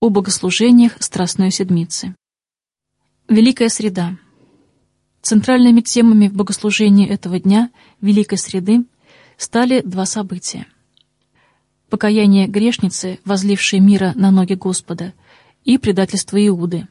О богослужениях Страстной Седмицы. Великая Среда. Центральными темами в богослужении этого дня, Великой Среды, стали два события. Покаяние грешницы, возлившей мира на ноги Господа, и предательство Иуды.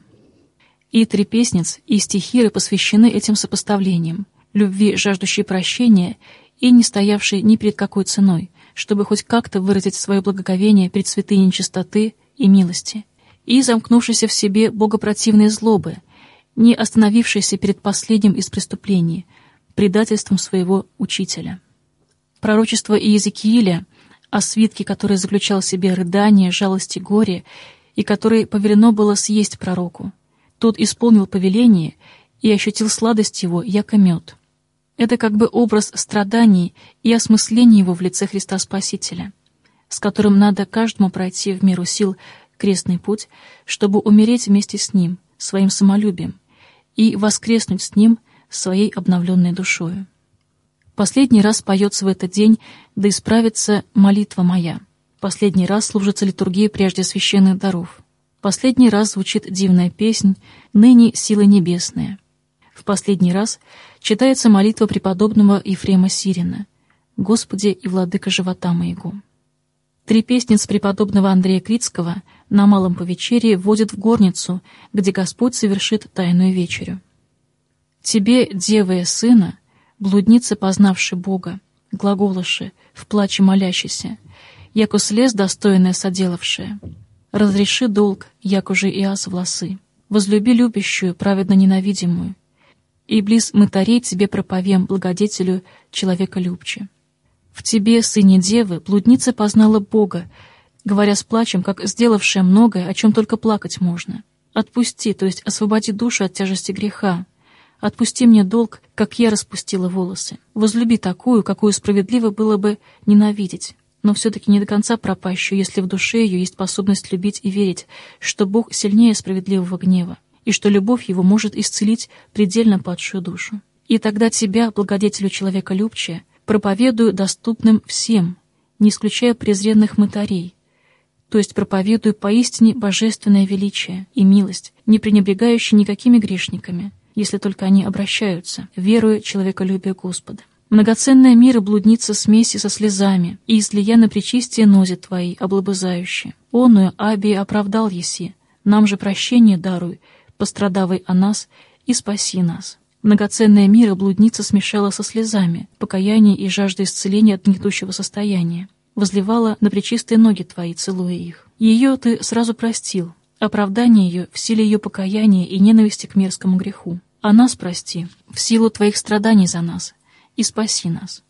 И трепесниц, и стихиры посвящены этим сопоставлениям, любви, жаждущей прощения и не стоявшей ни перед какой ценой, чтобы хоть как-то выразить свое благоговение перед святыней чистоты и милости, и замкнувшейся в себе богопротивной злобы, не остановившейся перед последним из преступлений, предательством своего учителя. Пророчество Иезекииля о свитке, который заключал в себе рыдание, жалость и горе, и который повелено было съесть пророку. Тот исполнил повеление и ощутил сладость его, яко мед. Это как бы образ страданий и осмысления его в лице Христа Спасителя, с которым надо каждому пройти в меру сил крестный путь, чтобы умереть вместе с ним, своим самолюбием, и воскреснуть с ним своей обновленной душою. Последний раз поется в этот день «Да исправится молитва моя». Последний раз служится литургия прежде священных даров. Последний раз звучит дивная песнь «Ныне силы небесные». В последний раз читается молитва преподобного Ефрема Сирина «Господи и владыка живота моего». Трепесниц преподобного Андрея Критского на малом повечерии вводят в горницу, где Господь совершит тайную вечерю. «Тебе, девая сына, блудница, познавши Бога, глаголоши, в плаче молящийся, яко слез достойная соделавшая, разреши долг, яко же и аз волосы, возлюби любящую, праведно ненавидимую, и близ мытарей тебе проповем благодетелю человека любче. В тебе, сыне девы, блудница познала Бога, говоря с плачем, как сделавшая многое, о чем только плакать можно. Отпусти, то есть освободи душу от тяжести греха. Отпусти мне долг, как я распустила волосы. Возлюби такую, какую справедливо было бы ненавидеть, но все-таки не до конца пропащую, если в душе ее есть способность любить и верить, что Бог сильнее справедливого гнева, и что любовь его может исцелить предельно падшую душу. И тогда тебя, благодетелю человека любче, проповедую доступным всем, не исключая презренных мытарей, то есть проповедую поистине божественное величие и милость, не пренебрегающие никакими грешниками, если только они обращаются, веруя человеколюбие Господа. Многоценная мира блудница смеси со слезами, и излия на пречистие нози твои, облобызающие. Оную Абии оправдал еси, нам же прощение даруй, пострадавай о нас и спаси нас. Многоценная мира блудница смешала со слезами, покаяние и жажда исцеления от гнетущего состояния, возливала на пречистые ноги твои, целуя их. Ее ты сразу простил, оправдание ее в силе ее покаяния и ненависти к мерзкому греху. А нас прости, в силу твоих страданий за нас, и спаси нас.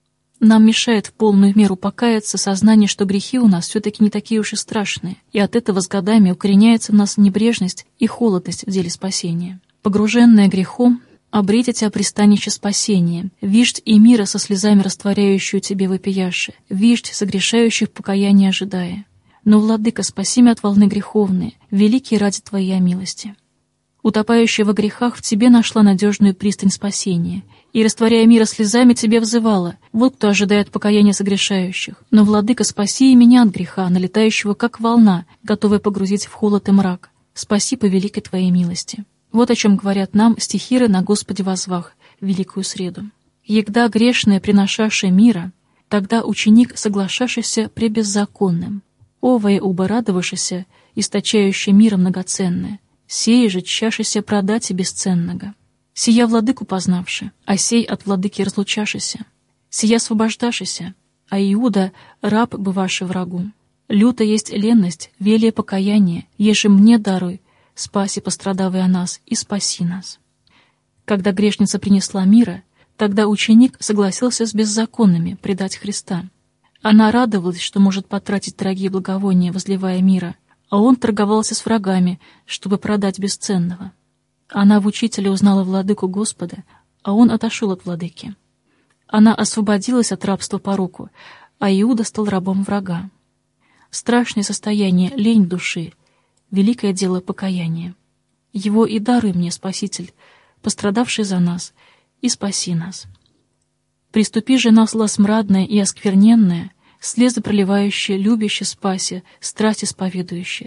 Нам мешает в полную меру покаяться сознание, что грехи у нас все-таки не такие уж и страшные, и от этого с годами укореняется в нас небрежность и холодность в деле спасения. Погруженная грехом, обреть тебя пристанище спасения, виждь и мира со слезами растворяющую тебе вопияши, виждь согрешающих покаяния ожидая. Но, Владыка, спаси меня от волны греховные, великие ради Твоей милости. Утопающая во грехах в Тебе нашла надежную пристань спасения, и, растворяя мира слезами, Тебе взывала, вот кто ожидает покаяния согрешающих. Но, Владыка, спаси и меня от греха, налетающего как волна, готовая погрузить в холод и мрак. Спаси по великой Твоей милости. Вот о чем говорят нам стихиры на Господе возвах в Великую Среду. «Егда грешное приношаше мира, тогда ученик, соглашавшийся пребеззаконным, овое уба радовавшийся, источающее мира многоценное, сей же чашися продать и бесценного. Сия владыку познавши, а сей от владыки разлучашися. Сия освобождашися, а Иуда раб бываши врагу. Люта есть ленность, велие покаяние, еже мне даруй, спаси пострадавый о нас и спаси нас». Когда грешница принесла мира, тогда ученик согласился с беззаконными предать Христа. Она радовалась, что может потратить дорогие благовония, возливая мира, а он торговался с врагами, чтобы продать бесценного. Она в учителе узнала владыку Господа, а он отошел от владыки. Она освободилась от рабства пороку, а Иуда стал рабом врага. Страшное состояние, лень души, великое дело покаяния. Его и даруй мне, Спаситель, пострадавший за нас, и спаси нас. Приступи же на зло смрадное и оскверненное, слезы проливающие, любящие спаси, страсть исповедующие,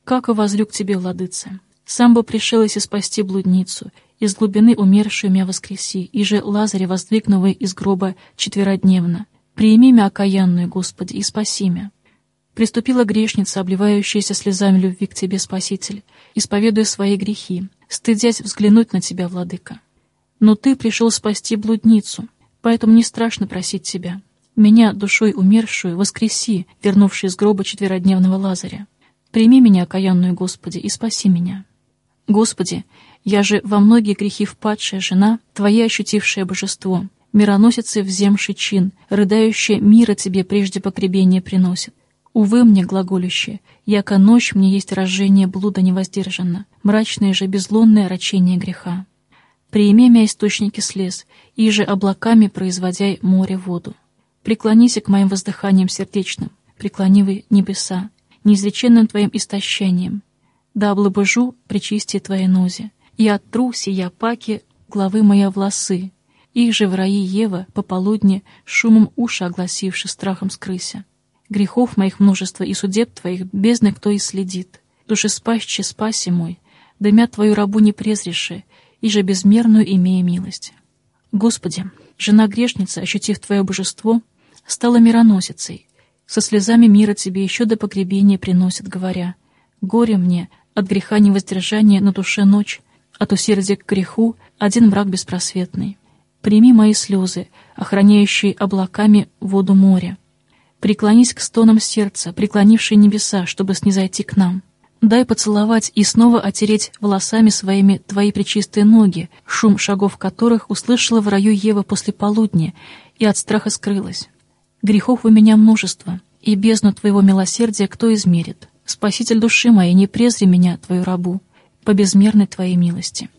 Как возлю к тебе, владыце! Сам бы пришел и спасти блудницу, из глубины умершую мя воскреси, и же Лазаря воздвигнувый из гроба четверодневно. Приими мя окаянную, Господи, и спаси мя. Приступила грешница, обливающаяся слезами любви к тебе, Спаситель, исповедуя свои грехи, стыдясь взглянуть на тебя, владыка. Но ты пришел спасти блудницу, поэтому не страшно просить тебя. Меня, душой умершую, воскреси, вернувший из гроба четверодневного Лазаря. Прими меня, окаянную, Господи, и спаси меня. Господи, я же во многие грехи впадшая жена, Твоя ощутившее божество, мироносицы вземший чин, рыдающая мира Тебе прежде погребения приносит. Увы мне, глаголющее, яко ночь мне есть разжение блуда невоздержанно, мрачное же безлунное рачение греха. Приими мя источники слез, и же облаками производяй море воду. Преклонися к моим воздыханиям сердечным, преклонивы небеса, неизреченным Твоим истощением. Да облобыжу причистие Твоей нозе, и оттру сия паки главы моя волосы, их же в раи Ева пополудни шумом уши огласивши страхом скрыся. Грехов моих множество и судеб Твоих бездны кто и следит. Душеспасче спаси мой, дымя Твою рабу не презреши, и же безмерную имея милость. Господи, жена-грешница, ощутив Твое божество, стала мироносицей, со слезами мира Тебе еще до погребения приносит, говоря: «Горе мне, от греха невоздержания на душе ночь, от усердия к греху один мрак беспросветный. Прими мои слезы, охраняющие облаками воду моря. Преклонись к стонам сердца, преклонившие небеса, чтобы снизойти к нам. Дай поцеловать и снова отереть волосами своими Твои пречистые ноги, шум шагов которых услышала в раю Ева после полудня и от страха скрылась. Грехов у меня множество, и бездну Твоего милосердия кто измерит? Спаситель души моей, не презри меня, Твою рабу, по безмерной Твоей милости».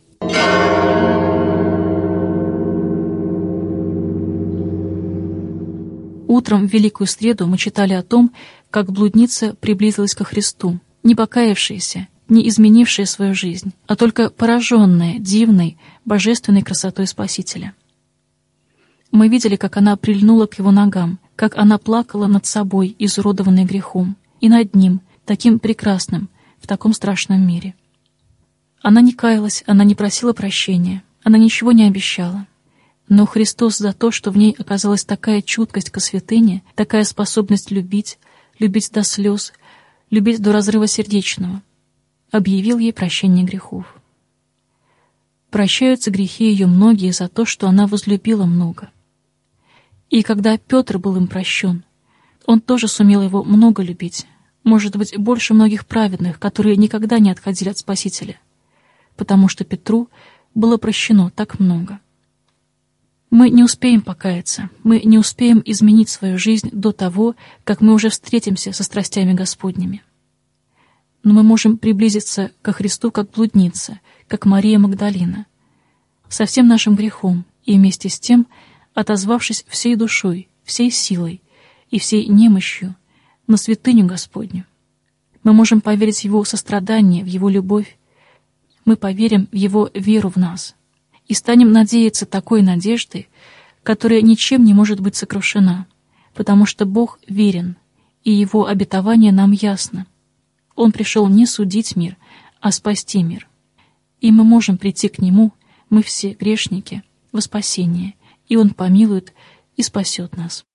Утром в Великую Среду мы читали о том, как блудница приблизилась ко Христу, не покаявшаяся, не изменившая свою жизнь, а только пораженная дивной, божественной красотой Спасителя. Мы видели, как она прильнула к Его ногам, как она плакала над собой, изуродованной грехом, и над Ним, таким прекрасным, в таком страшном мире. Она не каялась, она не просила прощения, она ничего не обещала. Но Христос за то, что в ней оказалась такая чуткость ко святыне, такая способность любить, любить до слез, любить до разрыва сердечного, объявил ей прощение грехов. Прощаются грехи ее многие за то, что она возлюбила много. И когда Петр был им прощен, он тоже сумел его много любить, может быть, больше многих праведных, которые никогда не отходили от Спасителя, потому что Петру было прощено так много. Мы не успеем покаяться, мы не успеем изменить свою жизнь до того, как мы уже встретимся со страстями Господними. Но мы можем приблизиться ко Христу как блудница, как Мария Магдалина, со всем нашим грехом и вместе с тем, отозвавшись всей душой, всей силой и всей немощью на святыню Господню. Мы можем поверить в Его сострадание, в Его любовь, мы поверим в Его веру в нас и станем надеяться такой надеждой, которая ничем не может быть сокрушена, потому что Бог верен, и Его обетование нам ясно. Он пришел не судить мир, а спасти мир. И мы можем прийти к Нему, мы все грешники, во спасение, и Он помилует и спасет нас.